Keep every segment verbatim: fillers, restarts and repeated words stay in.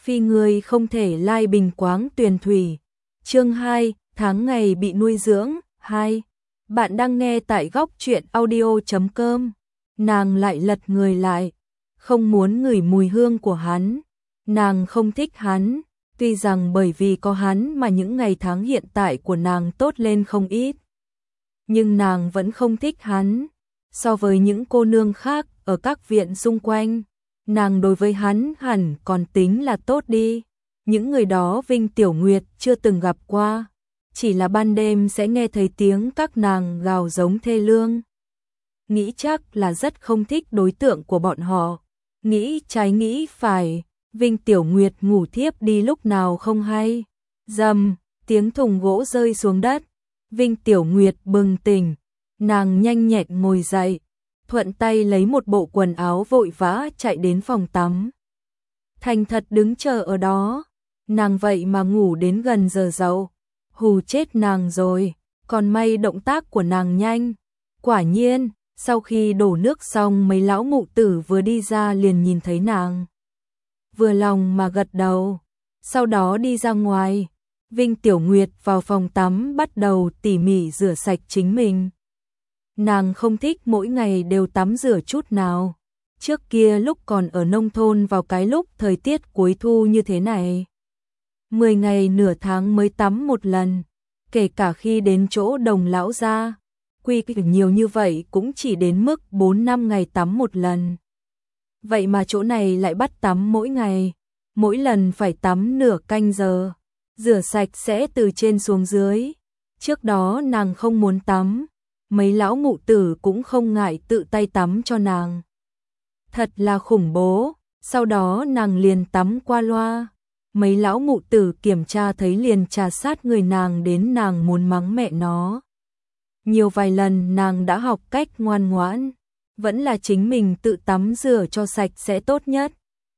phi người không thể lai bình quáng tuyền thủy. Chương hai, tháng ngày bị nuôi dưỡng, hai. Bạn đang nghe tại góc truyện audio chấm com. Nàng lại lật người lại, không muốn ngửi mùi hương của hắn. Nàng không thích hắn, tuy rằng bởi vì có hắn mà những ngày tháng hiện tại của nàng tốt lên không ít. Nhưng nàng vẫn không thích hắn. So với những cô nương khác ở các viện xung quanh, nàng đối với hắn hẳn còn tính là tốt đi. Những người đó Vinh Tiểu Nguyệt chưa từng gặp qua, chỉ là ban đêm sẽ nghe thấy tiếng các nàng gào giống thê lương. Nghĩ chắc là rất không thích đối tượng của bọn họ. Nghĩ trái nghĩ phải, Vinh Tiểu Nguyệt ngủ thiếp đi lúc nào không hay. Rầm, tiếng thùng gỗ rơi xuống đất. Vinh Tiểu Nguyệt bừng tỉnh, nàng nhanh nhẹn ngồi dậy, thuận tay lấy một bộ quần áo vội vã chạy đến phòng tắm. Thành thật đứng chờ ở đó, nàng vậy mà ngủ đến gần giờ dậu, hù chết nàng rồi, còn may động tác của nàng nhanh. Quả nhiên, sau khi đổ nước xong mấy lão mụ tử vừa đi ra liền nhìn thấy nàng. Vừa lòng mà gật đầu, sau đó đi ra ngoài. Vinh Tiểu Nguyệt vào phòng tắm bắt đầu tỉ mỉ rửa sạch chính mình. Nàng không thích mỗi ngày đều tắm rửa chút nào. Trước kia lúc còn ở nông thôn vào cái lúc thời tiết cuối thu như thế này, mười ngày nửa tháng mới tắm một lần, kể cả khi đến chỗ Đồng lão gia, quy kịch nhiều như vậy cũng chỉ đến mức bốn năm ngày tắm một lần. Vậy mà chỗ này lại bắt tắm mỗi ngày, mỗi lần phải tắm nửa canh giờ, rửa sạch sẽ từ trên xuống dưới. Trước đó nàng không muốn tắm, mấy lão mụ tử cũng không ngại tự tay tắm cho nàng. Thật là khủng bố, sau đó nàng liền tắm qua loa. Mấy lão mụ tử kiểm tra thấy liền trà sát người nàng đến nàng muốn mắng mẹ nó. Nhiều vài lần nàng đã học cách ngoan ngoãn, vẫn là chính mình tự tắm rửa cho sạch sẽ tốt nhất.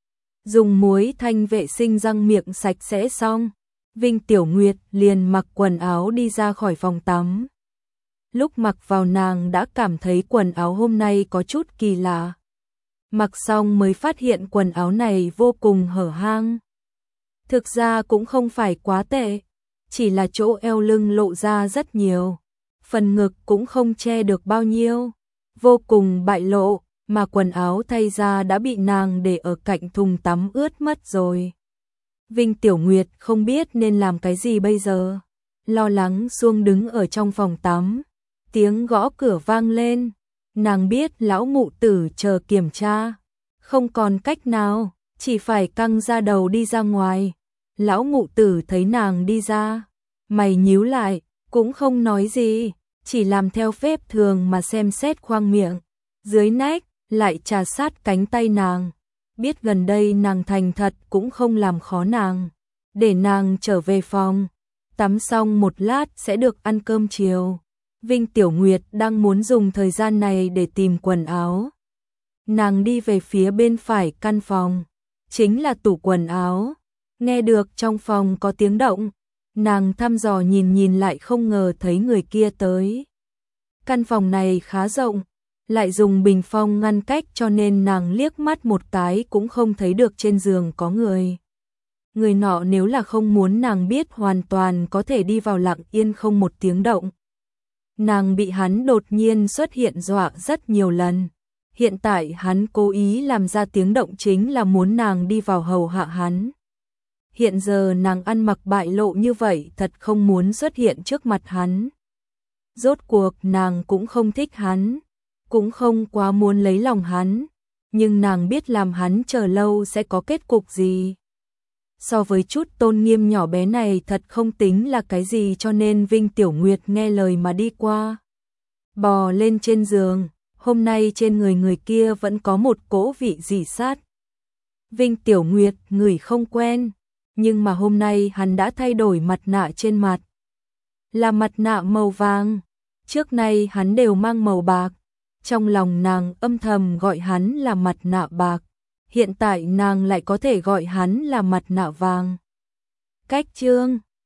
Dùng muối thanh vệ sinh răng miệng sạch sẽ xong, Vinh Tiểu Nguyệt liền mặc quần áo đi ra khỏi phòng tắm. Lúc mặc vào nàng đã cảm thấy quần áo hôm nay có chút kỳ lạ. Mặc xong mới phát hiện quần áo này vô cùng hở hang. Thực ra cũng không phải quá tệ, chỉ là chỗ eo lưng lộ ra rất nhiều. Phần ngực cũng không che được bao nhiêu, vô cùng bại lộ, mà quần áo thay ra đã bị nàng để ở cạnh thùng tắm ướt mất rồi. Vinh Tiểu Nguyệt không biết nên làm cái gì bây giờ, lo lắng xuông đứng ở trong phòng tắm. Tiếng gõ cửa vang lên, nàng biết lão mụ tử chờ kiểm tra, không còn cách nào, chỉ phải căng ra đầu đi ra ngoài. Lão mụ tử thấy nàng đi ra, mày nhíu lại, cũng không nói gì, chỉ làm theo phép thường mà xem xét khoang miệng, dưới nách, lại trà sát cánh tay nàng. Biết gần đây nàng thành thật cũng không làm khó nàng, để nàng trở về phòng, tắm xong một lát sẽ được ăn cơm chiều. Vinh Tiểu Nguyệt đang muốn dùng thời gian này để tìm quần áo. Nàng đi về phía bên phải căn phòng, chính là tủ quần áo. Nghe được trong phòng có tiếng động, nàng thăm dò nhìn nhìn lại không ngờ thấy người kia tới. Căn phòng này khá rộng, lại dùng bình phong ngăn cách cho nên nàng liếc mắt một cái cũng không thấy được trên giường có người. Người nọ nếu là không muốn nàng biết hoàn toàn có thể đi vào lặng yên không một tiếng động. Nàng bị hắn đột nhiên xuất hiện dọa rất nhiều lần. Hiện tại hắn cố ý làm ra tiếng động chính là muốn nàng đi vào hầu hạ hắn. Hiện giờ nàng ăn mặc bại lộ như vậy thật không muốn xuất hiện trước mặt hắn. Rốt cuộc nàng cũng không thích hắn, cũng không quá muốn lấy lòng hắn, nhưng nàng biết làm hắn chờ lâu sẽ có kết cục gì. So với chút tôn nghiêm nhỏ bé này thật không tính là cái gì cho nên Vinh Tiểu Nguyệt nghe lời mà đi qua. Bò lên trên giường, hôm nay trên người người kia vẫn có một cỗ vị rỉ sắt. Vinh Tiểu Nguyệt ngửi không quen, nhưng mà hôm nay hắn đã thay đổi mặt nạ trên mặt. Là mặt nạ màu vàng, trước nay hắn đều mang màu bạc. Trong lòng nàng âm thầm gọi hắn là mặt nạ bạc, hiện tại nàng lại có thể gọi hắn là mặt nạ vàng. Cách chương